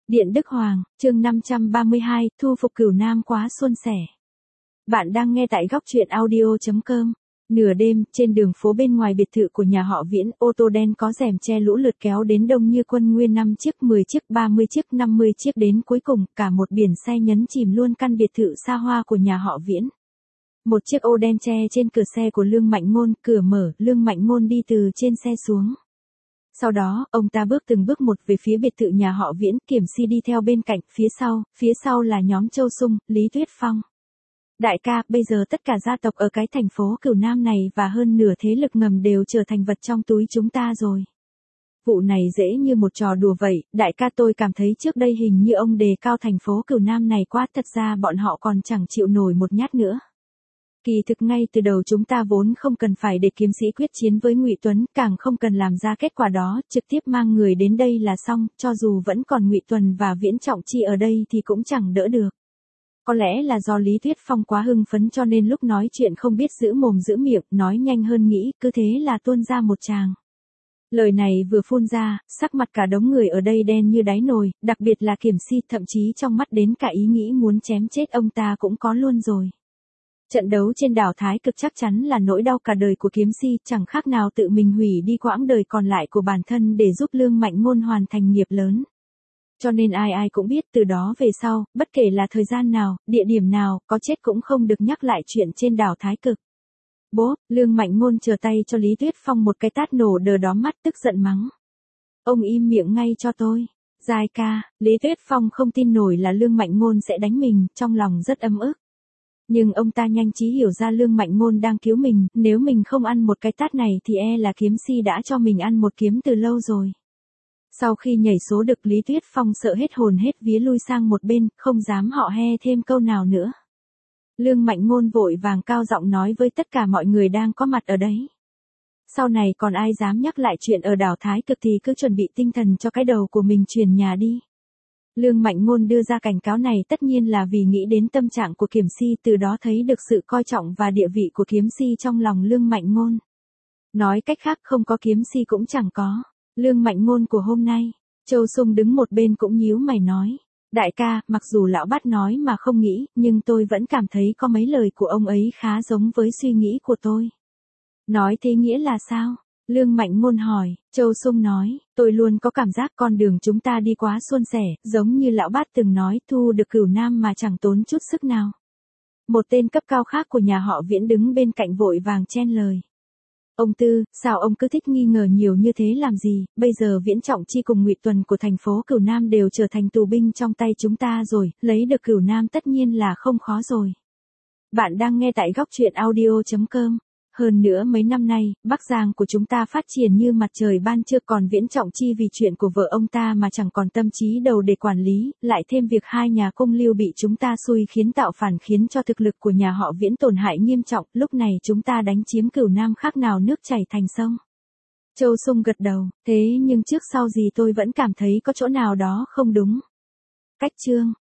Điện Đức Hoàng, chương 532, thu phục Cửu Nam quá suôn sẻ. Bạn đang nghe tại góc truyện audio.com. Nửa đêm, trên đường phố bên ngoài biệt thự của nhà họ Viễn, ô tô đen có rèm che lũ lượt kéo đến đông như quân nguyên, 5 chiếc, 10 chiếc, 30 chiếc, 50 chiếc, đến cuối cùng, cả một biển xe nhấn chìm luôn căn biệt thự xa hoa của nhà họ Viễn. Một chiếc ô đen che trên cửa xe của Lương Mạnh Ngôn, cửa mở, Lương Mạnh Ngôn đi từ trên xe xuống. Sau đó, ông ta bước từng bước một về phía biệt thự nhà họ Viễn, Kiểm Si đi theo bên cạnh, phía sau là nhóm Châu Sung, Lý Tuyết Phong. Đại ca, bây giờ tất cả gia tộc ở cái thành phố Cửu Nam này và hơn nửa thế lực ngầm đều trở thành vật trong túi chúng ta rồi. Vụ này dễ như một trò đùa vậy, đại ca, tôi cảm thấy trước đây hình như ông đề cao thành phố Cửu Nam này quá, thật ra bọn họ còn chẳng chịu nổi một nhát nữa. Kỳ thực ngay từ đầu chúng ta vốn không cần phải để Kiếm Sĩ quyết chiến với Ngụy Tuấn, càng không cần làm ra kết quả đó, trực tiếp mang người đến đây là xong, cho dù vẫn còn Ngụy Tuần và Viễn Trọng Chi ở đây thì cũng chẳng đỡ được. Có lẽ là do Lý Tuyết Phong quá hưng phấn cho nên lúc nói chuyện không biết giữ mồm giữ miệng, nói nhanh hơn nghĩ, cứ thế là tuôn ra một tràng. Lời này vừa phun ra, sắc mặt cả đống người ở đây đen như đáy nồi, đặc biệt là Kiểm Si, thậm chí trong mắt đến cả ý nghĩ muốn chém chết ông ta cũng có luôn rồi. Trận đấu trên đảo Thái Cực chắc chắn là nỗi đau cả đời của Kiếm Si, chẳng khác nào tự mình hủy đi quãng đời còn lại của bản thân để giúp Lương Mạnh Ngôn hoàn thành nghiệp lớn. Cho nên ai cũng biết từ đó về sau, bất kể là thời gian nào, địa điểm nào, có chết cũng không được nhắc lại chuyện trên đảo Thái Cực. Bố, Lương Mạnh Ngôn trở tay cho Lý Tuyết Phong một cái tát nổ đờ đóm mắt, tức giận mắng. Ông im miệng ngay cho tôi. Giai ca, Lý Tuyết Phong không tin nổi là Lương Mạnh Ngôn sẽ đánh mình, trong lòng rất ấm ức. Nhưng ông ta nhanh trí hiểu ra Lương Mạnh Ngôn đang cứu mình, nếu mình không ăn một cái tát này thì là Kiếm Si đã cho mình ăn một kiếm từ lâu rồi. Sau khi nhảy số được, Lý Tuyết Phong sợ hết hồn hết vía lui sang một bên, không dám họ he thêm câu nào nữa. Lương Mạnh Ngôn vội vàng cao giọng nói với tất cả mọi người đang có mặt ở đấy. Sau này còn ai dám nhắc lại chuyện ở đảo Thái Cực thì cứ chuẩn bị tinh thần cho cái đầu của mình chuyển nhà đi. Lương Mạnh Ngôn đưa ra cảnh cáo này tất nhiên là vì nghĩ đến tâm trạng của Kiểm Si, từ đó thấy được sự coi trọng và địa vị của Kiếm Si trong lòng Lương Mạnh Ngôn. Nói cách khác, không có Kiếm Si cũng chẳng có Lương Mạnh Ngôn của hôm nay. Châu Sung đứng một bên cũng nhíu mày nói. Đại ca, mặc dù lão bát nói mà không nghĩ, nhưng tôi vẫn cảm thấy có mấy lời của ông ấy khá giống với suy nghĩ của tôi. Nói thế nghĩa là sao? Lương Mạnh Ngôn hỏi. Châu Sung nói, tôi luôn có cảm giác con đường chúng ta đi quá suôn sẻ, giống như lão bát từng nói, thu được Cửu Nam mà chẳng tốn chút sức nào. Một tên cấp cao khác của nhà họ Viễn đứng bên cạnh vội vàng chen lời. Ông Tư, sao ông cứ thích nghi ngờ nhiều như thế làm gì, bây giờ Viễn Trọng Chi cùng Ngụy Tuần của thành phố Cửu Nam đều trở thành tù binh trong tay chúng ta rồi, lấy được Cửu Nam tất nhiên là không khó rồi. Bạn đang nghe tại góc truyện audio.com. Hơn nữa mấy năm nay, Bắc Giang của chúng ta phát triển như mặt trời ban trưa, còn Viễn Trọng Chi vì chuyện của vợ ông ta mà chẳng còn tâm trí đầu để quản lý, lại thêm việc hai nhà cung Lưu bị chúng ta xui khiến tạo phản, khiến cho thực lực của nhà họ Viễn tổn hại nghiêm trọng, lúc này chúng ta đánh chiếm Cửu Nam khác nào nước chảy thành sông. Châu Sung gật đầu, thế nhưng trước sau gì tôi vẫn cảm thấy có chỗ nào đó không đúng. Cách chương,